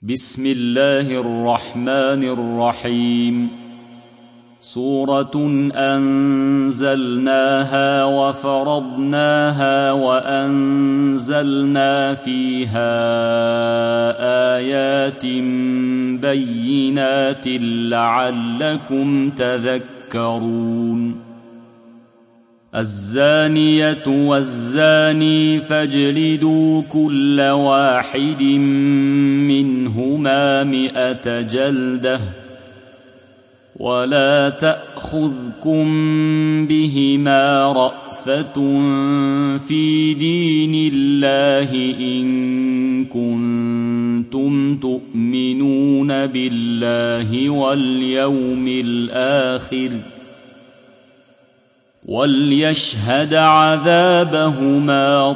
بسم الله الرحمن الرحيم. سورة أنزلناها وفرضناها وأنزلنا فيها آيات بينات لعلكم تذكرون. الزانية والزاني فاجلدوا كل واحد منهما 100 جلدة ولا تأخذكم بهما رأفة في دين الله إن كنتم تؤمنون بالله واليوم الآخر، وليشهد عذابهما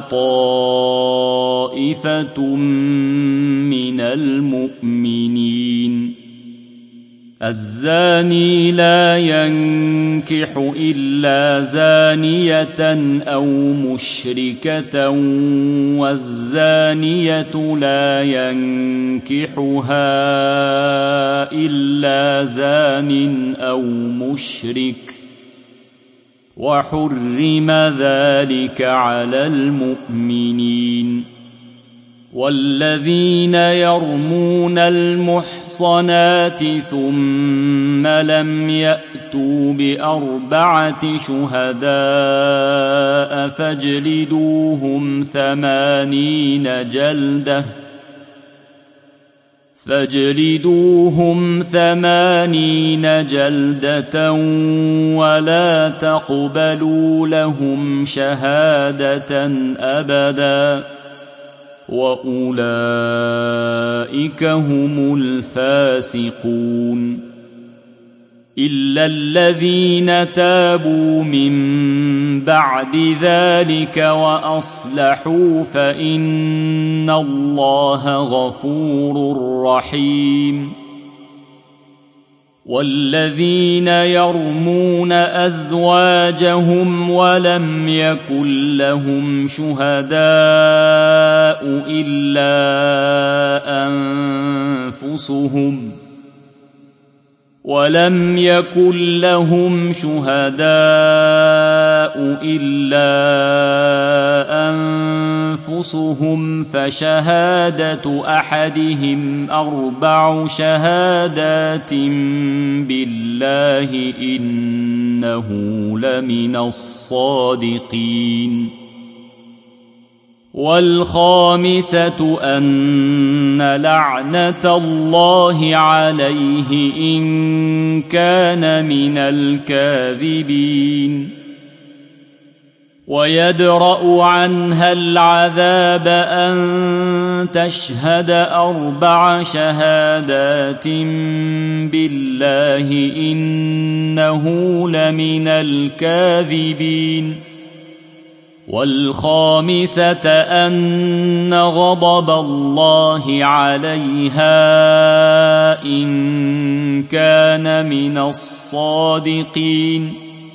طائفة من المؤمنين. الزاني لا ينكح إلا زانية أو مشركة، والزانية لا ينكحها إلا زان أو مشرك، وحرم ذلك على المؤمنين. والذين يرمون المحصنات ثم لم يأتوا ب4 شهداء فاجلدوهم 80 جلدة ولا تقبلوا لهم شهادة أبدا، وأولئك هم الفاسقون. إلا الذين تابوا من بعد ذلك وأصلحوا فإن الله غفور رحيم. والذين يرمون أزواجهم ولم يكن لهم شهداء إلا أنفسهم فشهادة أحدهم 4 شهادات بالله إنه لمن الصادقين. والخامسة أن لعنة الله عليه إن كان من الكاذبين. ويدرأ عنها العذاب أن تشهد 4 شهادات بالله إنه لمن الكاذبين. والخامسة أن غضب الله عليها إن كان من الصادقين.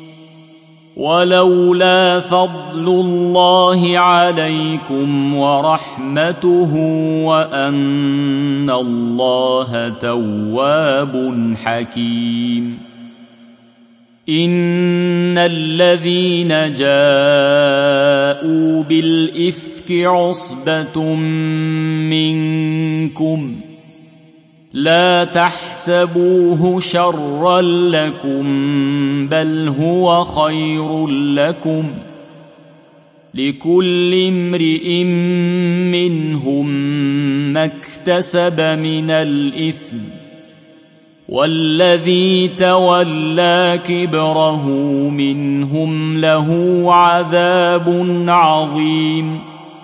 ولولا فضل الله عليكم ورحمته وأن الله تواب حكيم. إن الذين جاءوا بالإفك عصبة منكم لا تحسبوه شرا لكم بل هو خير لكم، لكل امرئ منهم ما اكتسب من الإثم، والذي تولى كبره منهم له عذاب عظيم.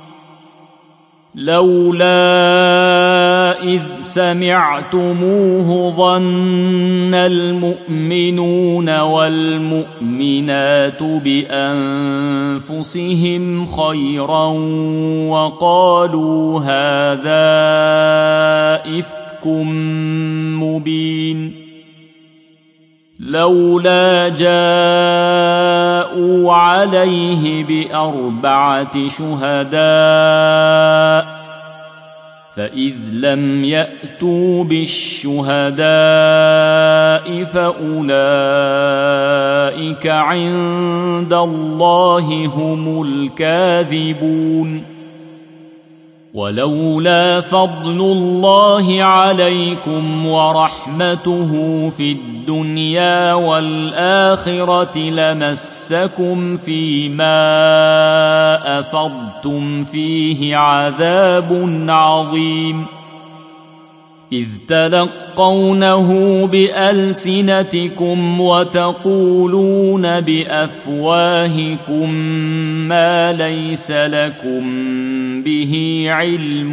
لولا إذ سمعتموه ظن المؤمنون والمؤمنات بأنفسهم خيرا وقالوا هذا إفك مبين. لولا جاءوا عليه ب4 شهداء فإذ لم يأتوا بالشهداء فأولئك عند الله هم الكاذبون. ولولا فضل الله عليكم ورحمته في الدنيا والآخرة لمسكم فيما أفضتم فيه عذاب عظيم، إذ تلقونه بألسنتكم وتقولون بأفواهكم ما ليس لكم به علم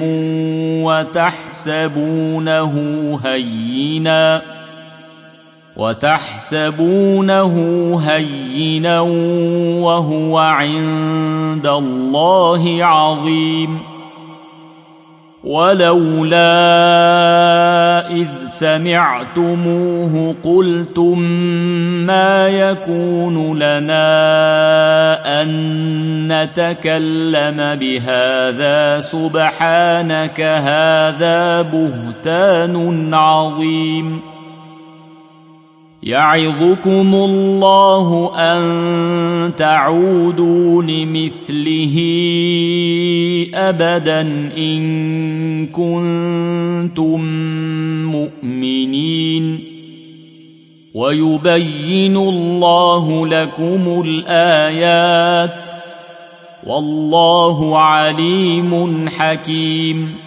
وتحسبونه هينا وهو عند الله عظيم. ولولا إذ سمعتموه قلتم ما يكون لنا أن نتكلم بهذا سبحانك هذا بهتان عظيم. يعظكم الله أن تعودوا لمثله أبدا إن كنتم مؤمنين. ويبين الله لكم الآيات والله عليم حكيم.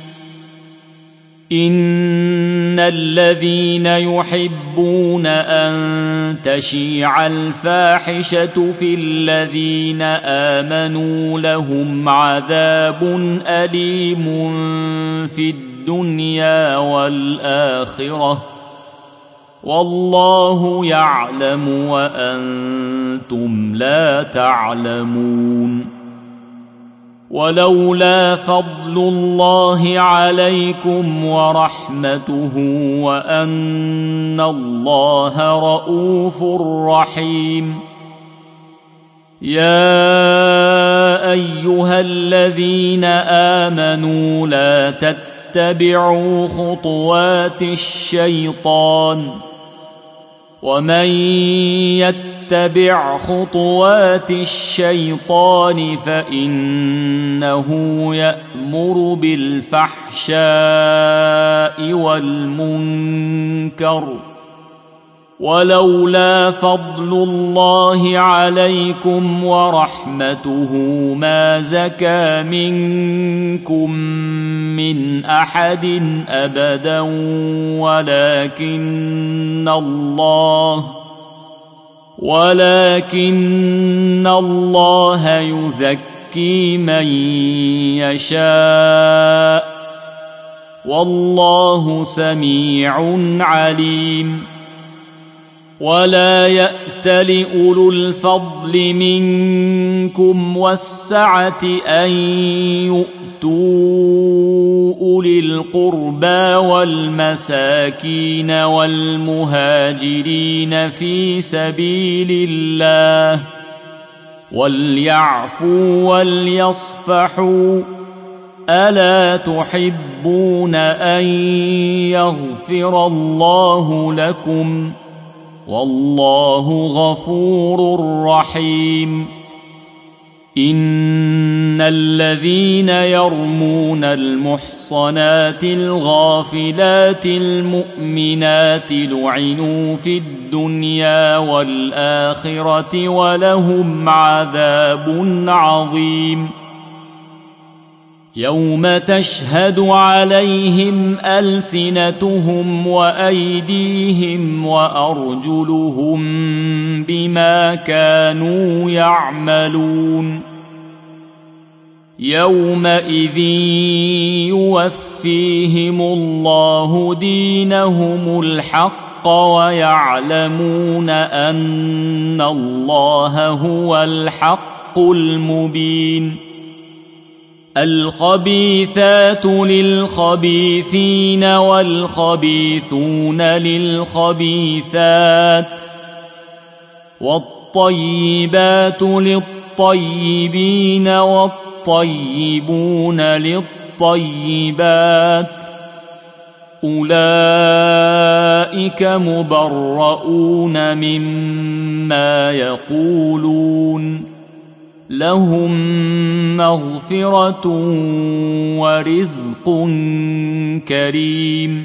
إن الذين يحبون أن تشيع الفاحشة في الذين آمنوا لهم عذاب أليم في الدنيا والآخرة والله يعلم وأنتم لا تعلمون. ولولا فضل الله عليكم ورحمته وأن الله رؤوف رحيم. يا أيها الذين آمنوا لا تتبعوا خطوات الشيطان ومن يتبع خطوات الشيطان فإنه يأمر بالفحشاء والمنكر. ولولا فضل الله عليكم ورحمته ما زكى منكم من أحد أبدا ولكن الله يزكي من يشاء والله سميع عليم. ولا يأتل أولو الفضل منكم والسعة أن يؤتوا أولي القربى والمساكين والمهاجرين في سبيل الله وليعفوا وليصفحوا ألا تحبون أن يغفر الله لكم والله غفور رحيم. إن الذين يرمون المحصنات الغافلات المؤمنات لعنوا في الدنيا والآخرة ولهم عذاب عظيم. يوم تشهد عليهم ألسنتهم وأيديهم وأرجلهم بما كانوا يعملون. يومئذ يوفيهم الله دينهم الحق ويعلمون أن الله هو الحق المبين. الخبيثات للخبيثين والخبيثون للخبيثات والطيبات للطيبين والطيبون بالطيبات أولئك مبرؤون مما يقولون لهم مغفرة ورزق كريم.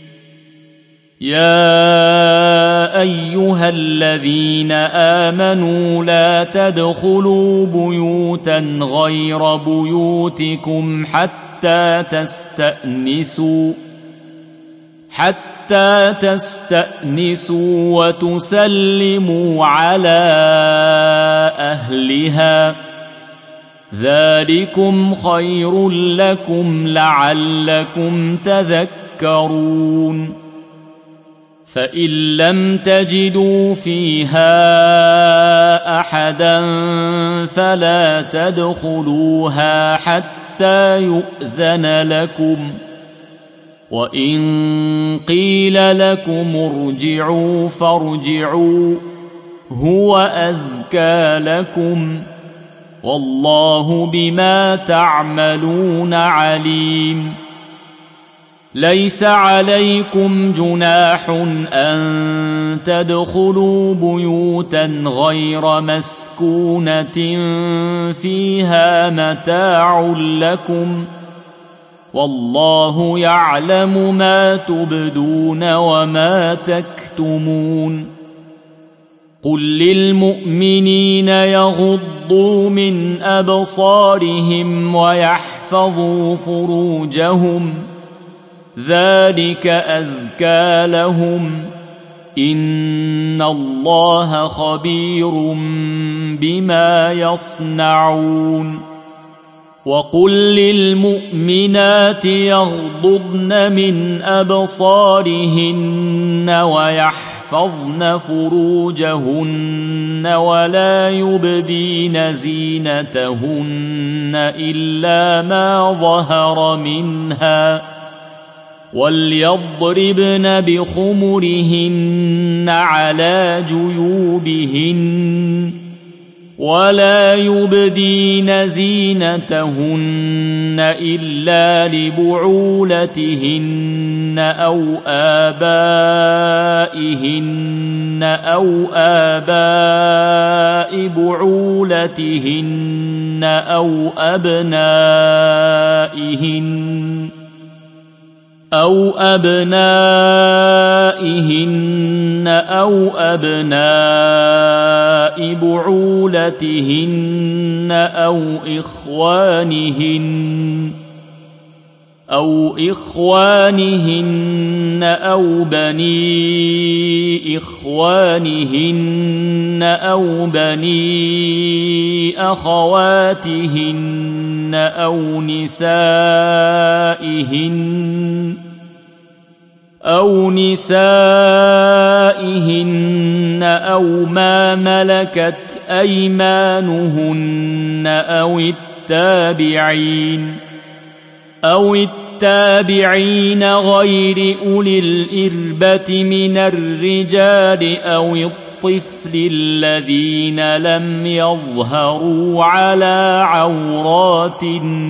يا أيها الذين آمنوا لا تدخلوا بيوتا غير بيوتكم حتى تستأنسوا وتسلموا على أهلها ذلكم خير لكم لعلكم تذكرون. فإن لم تجدوا فيها أحدا فلا تدخلوها حتى يؤذن لكم، وإن قيل لكم ارجعوا فارجعوا هو أزكى لكم والله بما تعملون عليم. ليس عليكم جناح أن تدخلوا بيوتا غير مسكونة فيها متاع لكم والله يعلم ما تبدون وما تكتمون. قل للمؤمنين يغضوا من أبصارهم ويحفظوا فروجهم ذلك أزكى لهم إن الله خبير بما يصنعون. وقل للمؤمنات يغضضن من أبصارهن ويحفظن فروجهن ولا يبدين زينتهن إلا ما ظهر منها وليضربن بخمرهن على جيوبهن ولا يبدين زينتهن إلا لبعولتهن أو آباء بعولتهن أو أبنائهن أو أبناء بعولتهن أو إخوانهن أو بني إخوانهن أو بني أخواتهن أو نسائهن أو ما ملكت أيمانهن أو التابعين غير أولي الإربة من الرجال أو الطفل الذين لم يظهروا على عورات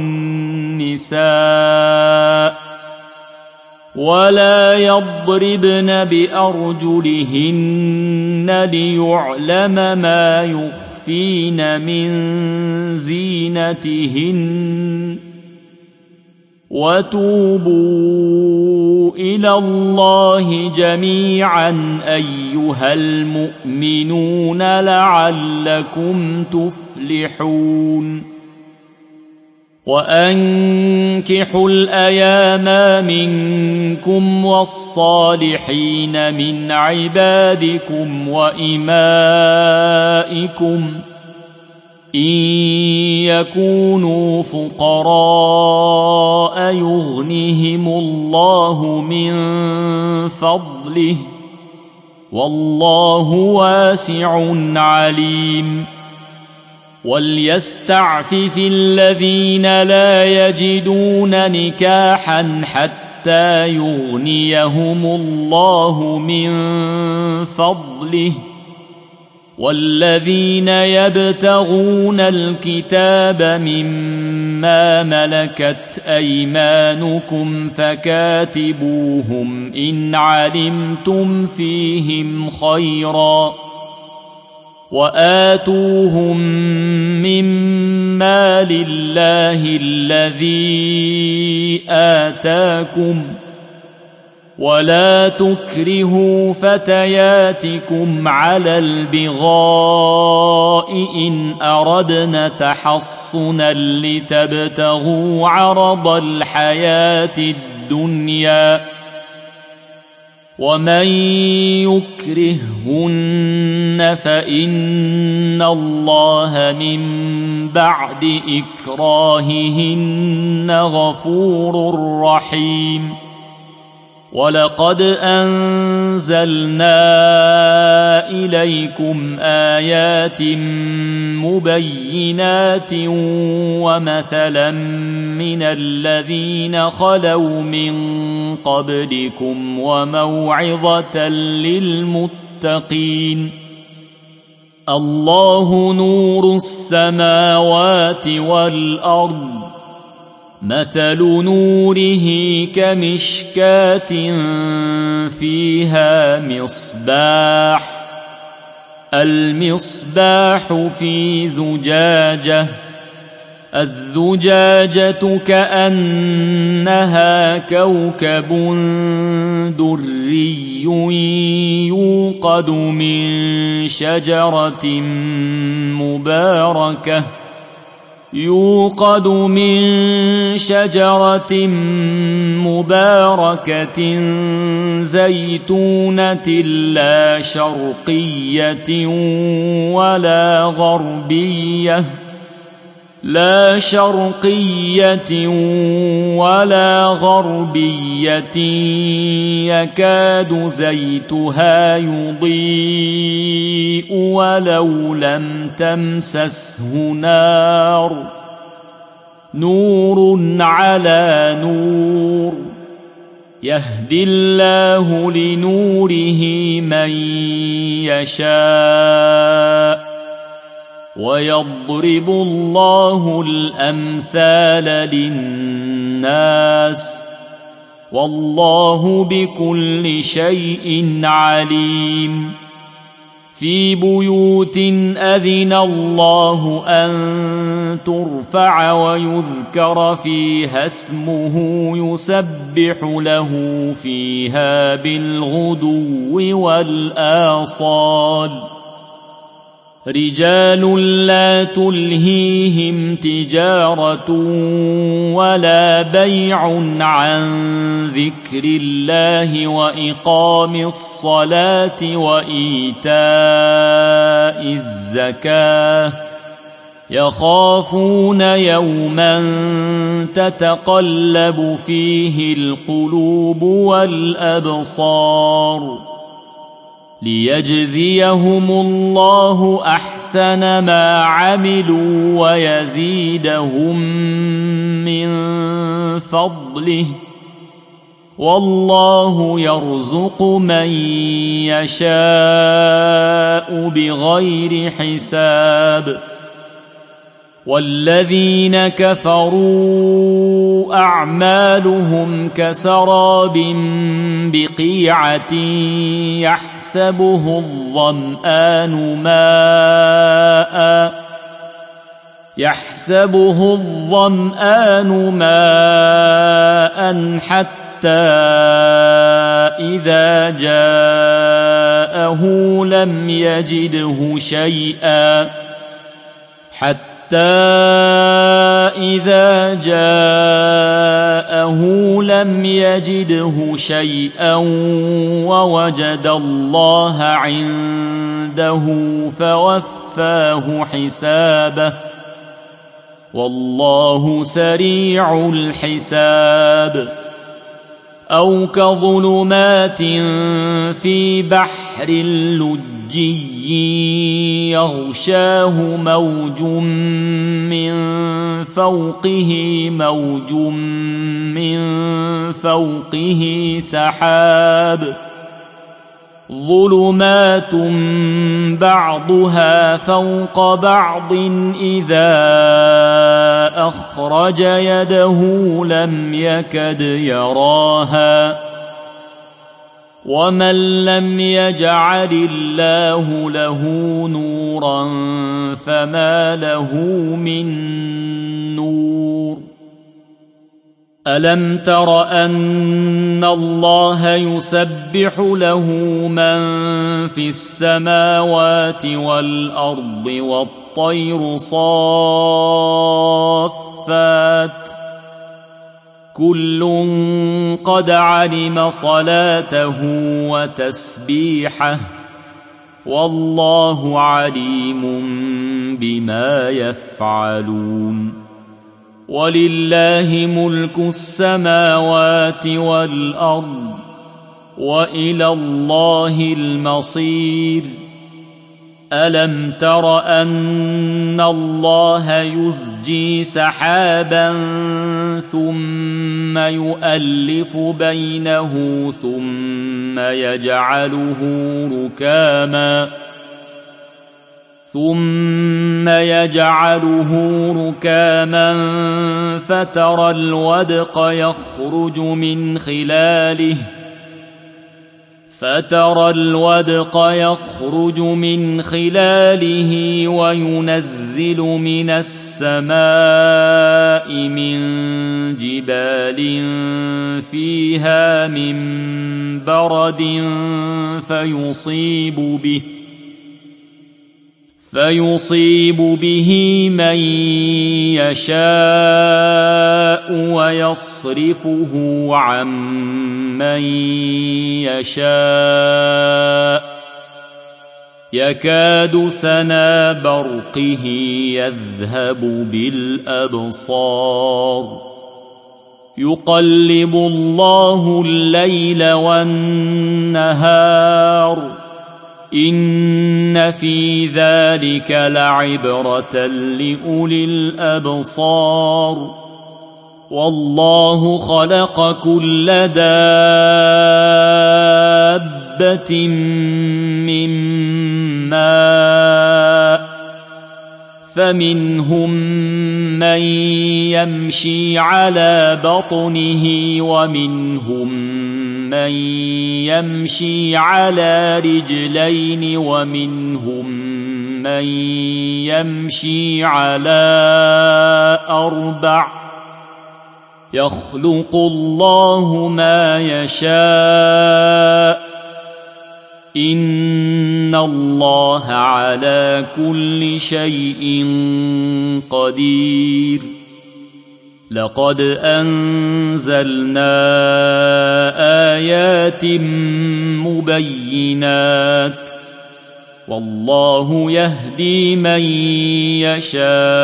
النساء ولا يضربن بأرجلهن ليعلم ما يخفين من زينتهن وتوبوا إلى الله جميعا أيها المؤمنون لعلكم تفلحون. وأنكحوا الأيام منكم والصالحين من عبادكم وإمائكم إن يكونوا فقراء يغنهم الله من فضله والله واسع عليم. وليستعفف الذين لا يجدون نكاحا حتى يغنيهم الله من فضله والذين يبتغون الكتاب مما ملكت أيمانكم فكاتبوهم إن علمتم فيهم خيرا وآتوهم مما لله الذي آتاكم ولا تكرهوا فتياتكم على البغاء إن أردنا تحصنا لتبتغوا عرض الحياة الدنيا ومن يكرهن فإن الله من بعد إكراههن غفور رحيم ولقد أنزلنا إليكم آيات مبينات ومثلا من الذين خلوا من قبلكم وموعظة للمتقين الله نور السماوات والأرض مثل نوره كمشكاة فيها مصباح المصباح في زجاجة الزجاجة كأنها كوكب دري يوقد من شجرة مباركة زيتونة لا شرقية ولا غربية يكاد زيتها يضيء ولو لم تمسسه نور على نور يهدي الله لنوره من يشاء ويضرب الله الأمثال للناس والله بكل شيء عليم في بيوت أذن الله أن ترفع ويذكر فيها اسمه يسبح له فيها بالغدو والآصال رجال لا تلهيهم تجارة ولا بيع عن ذكر الله وإقام الصلاة وإيتاء الزكاة يخافون يوما تتقلب فيه القلوب والأبصار ليجزيهم الله أحسن ما عملوا ويزيدهم من فضله والله يرزق من يشاء بغير حساب والذين كفروا أعمالهم كسراب بقيعة يحسبه الظمآن ماء حتى إذا جاءه لم يجده شيئا ووجد الله عنده فوفاه حسابه والله سريع الحساب أو كظلمات في بحر لجي يغشاه موج من فوقه سحاب ظلمات بعضها فوق بعض إذا أخرج يده لم يكد يراها ومن لم يجعل الله له نورا فما له من نور ألم تر أن الله يسبح له من في السماوات والأرض والطير صافات كل قد علم صلاته وتسبيحه والله عليم بما يفعلون ولله ملك السماوات والأرض وإلى الله المصير ألم تر أن الله يزجي سحابا ثم يؤلف بينه ثم يجعله ركاما فترى الودق يخرج من خلاله وينزل من السماء من جبال فيها من برد فيصيب به من يشاء ويصرفه عن من يشاء يكاد سنا برقه يذهب بالأبصار يقلب الله الليل والنهار إن في ذلك لعبرة لأولي الأبصار والله خلق كل دابة من ماء فمنهم من يمشي على بطنه ومنهم من يمشي على رجلين ومنهم من يمشي على أربع يخلق الله ما يشاء إن الله على كل شيء قدير لقد أنزلنا آيات مبينات والله يهدي من يشاء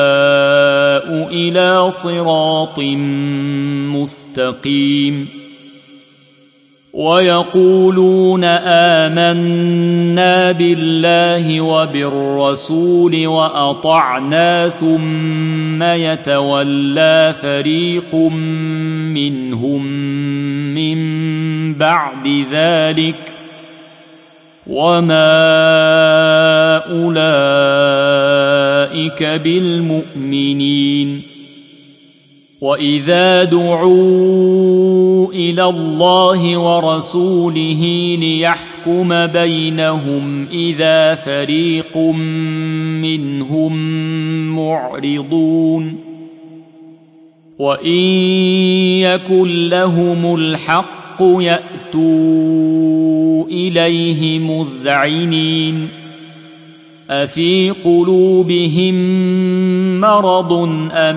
إلى صراط مستقيم ويقولون آمنا بالله وبالرسول وأطعنا ثم يتولى فريق منهم من بعد ذلك وما أولئك بالمؤمنين وإذا دعوا إلى الله ورسوله ليحكم بينهم إذا فريق منهم معرضون وإن يكن لهم الحق يأتوا إليه مذعنين أفي قلوبهم مرض أم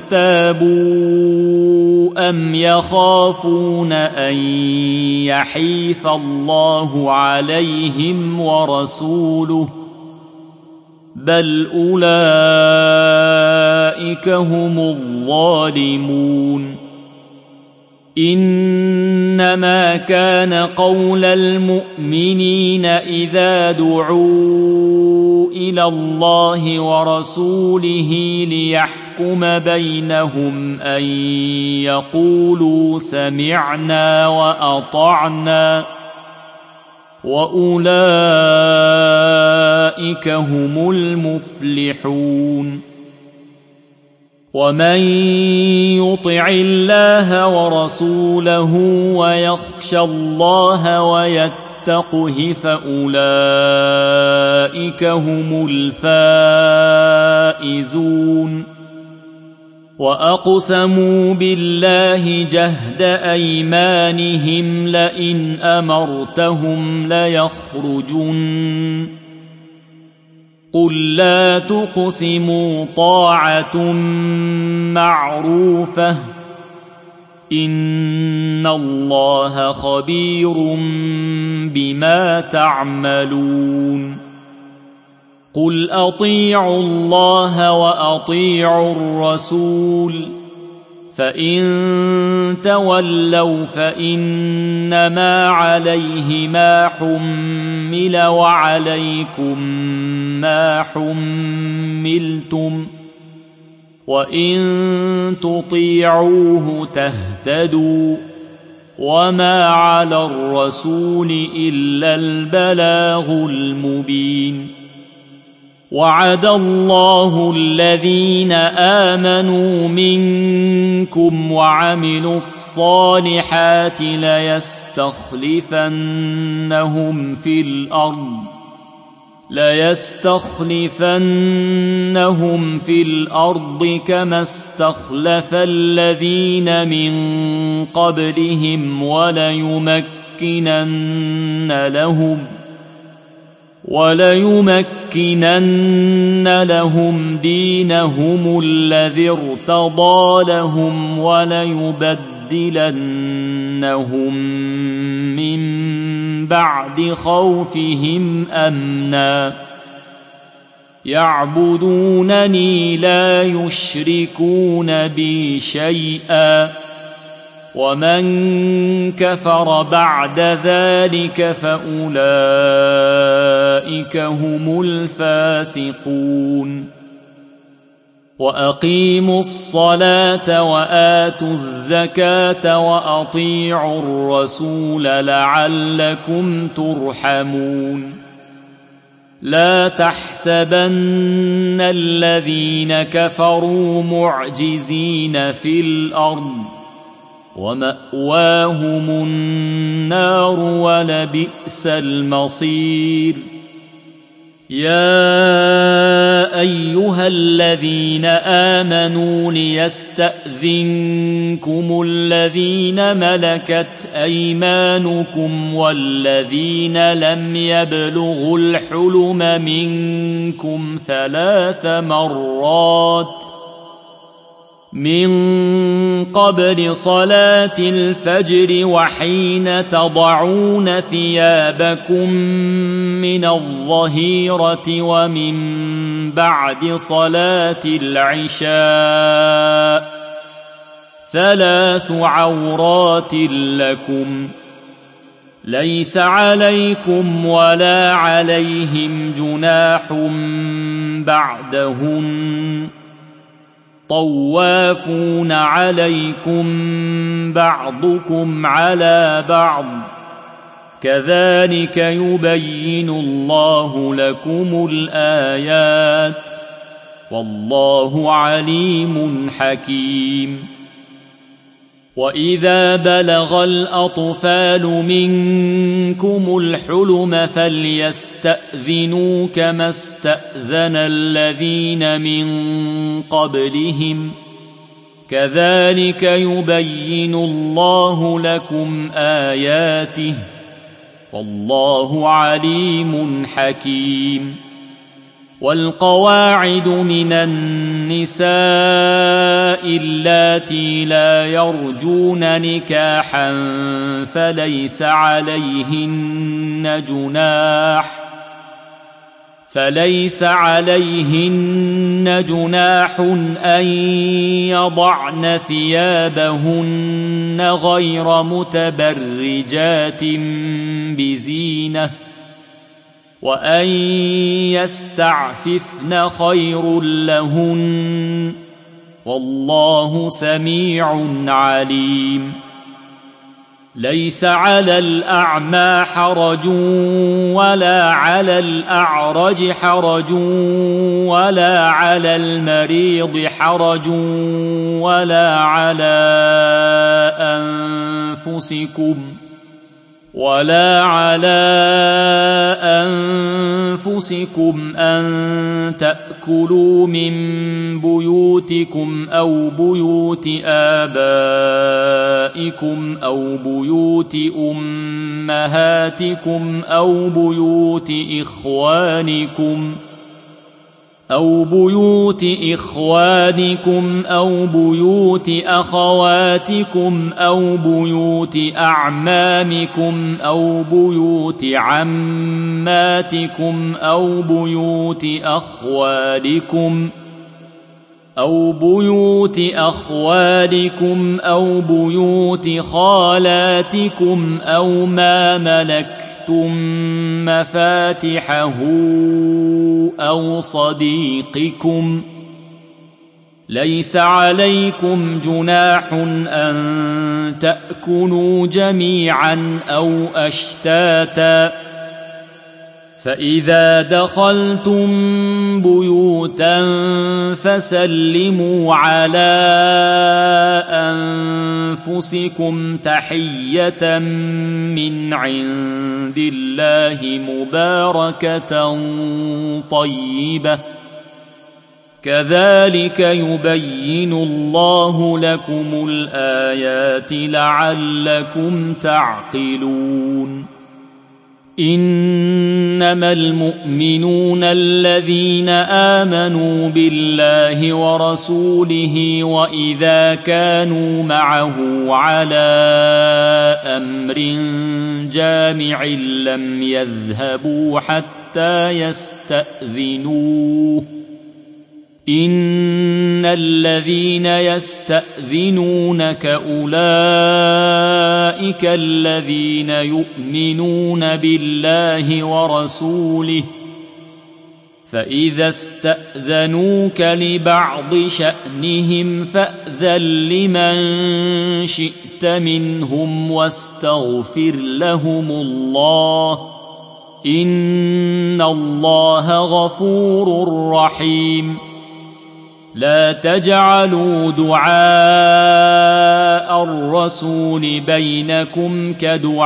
ارتابوا أم يخافون أن يحيف الله عليهم ورسوله بل أولئك هم الظالمون إنما كان قول المؤمنين إذا دعوا إلى الله ورسوله ليحكم بينهم أن يقولوا سمعنا وأطعنا وأولئك هم المفلحون ومن يطع الله ورسوله ويخشى الله ويتقه فأولئك هم الفائزون وأقسموا بالله جهد أيمانهم لئن أمرتهم ليخرجن قل لا تقسموا طاعة معروفة إن الله خبير بما تعملون قل أطيعوا الله وأطيعوا الرسول فإن تولوا فإنما عليه ما حمل وعليكم ما حملتم وإن تطيعوه تهتدوا وما على الرسول إلا البلاغ المبين وعد الله الذين آمنوا منكم وعملوا الصالحات ليستخلفنهم في الأرض كما استخلف الذين من قبلهم وليمكنن لهم دينهم الذي ارتضى لهم وليبدلنهم من بعد خوفهم أمنا يعبدونني لا يشركون بي شيئا ومن كفر بعد ذلك فأولئك هم الفاسقون وأقيموا الصلاة وآتوا الزكاة وأطيعوا الرسول لعلكم ترحمون لا تحسبن الذين كفروا معجزين في الأرض ومأواهم النار ولبئس المصير يا أيها الذين آمنوا ليستأذنكم الذين ملكت أيمانكم والذين لم يبلغوا الحلم منكم 3 مرات من قبل صلاة الفجر وحين تضعون ثيابكم من الظهيرة ومن بعد صلاة العشاء 3 عورات لكم ليس عليكم ولا عليهم جناح بعدهن طوافون عليكم بعضكم على بعض كذلك يبين الله لكم الآيات والله عليم حكيم وإذا بلغ الأطفال منكم الحلم فليستأذنوا كما استأذن الذين من قبلهم كذلك يبين الله لكم آياته والله عليم حكيم والقواعد من النساء اللاتي لا يرجون نكاحا فليس عليهن جناح أن يضعن ثيابهن غير متبرجات بزينة وأن يستعففن خير لهن والله سميع عليم ليس على الأعمى حرج ولا على الأعرج حرج ولا على المريض حرج ولا على أنفسكم أن تأكلوا من بيوتكم أو بيوت آبائكم أو بيوت أمهاتكم أو بيوت إخوانكم أو بيوت أخواتكم أو بيوت أعمامكم أو بيوت عماتكم أو بيوت أخوالكم أو بيوت خالاتكم أو ما ملكتم مفاتحه أو صديقكم. ليس عليكم جناح أن تأكلوا جميعا أو أشتاتا، فإذا دخلتم بيوتا فسلموا على أنفسكم تحية من عند الله مباركة طيبة، كذلك يبين الله لكم الآيات لعلكم تعقلون. إنما المؤمنون الذين آمنوا بالله ورسوله وإذا كانوا معه على أمر جامع لم يذهبوا حتى يستأذنوه. إن الذين يستأذنونك أولئك الذين يؤمنون بالله ورسوله، فإذا استأذنوك لبعض شأنهم فأذن لمن شئت منهم واستغفر لهم الله، إن الله غفور رحيم. لا تجعلوا دعاء الرسول بينكم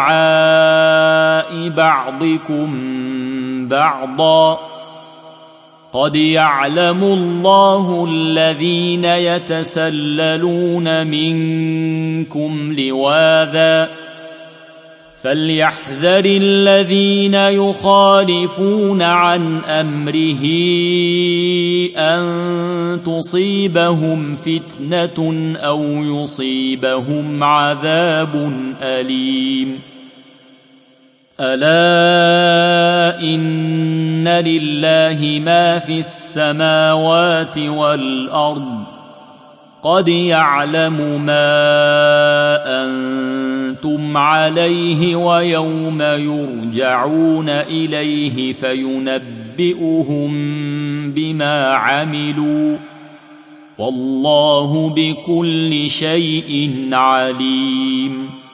كدعاء بعضكم بعضا، قد يعلم الله الذين يتسللون منكم لواذا، فليحذر الذين يخالفون عن أمره أن تصيبهم فتنة أو يصيبهم عذاب أليم. ألا إن لله ما في السماوات والأرض، قد يعلم ما أنتم عليه ويوم يرجعون إليه فينبئهم بما عملوا، والله بكل شيء عليم.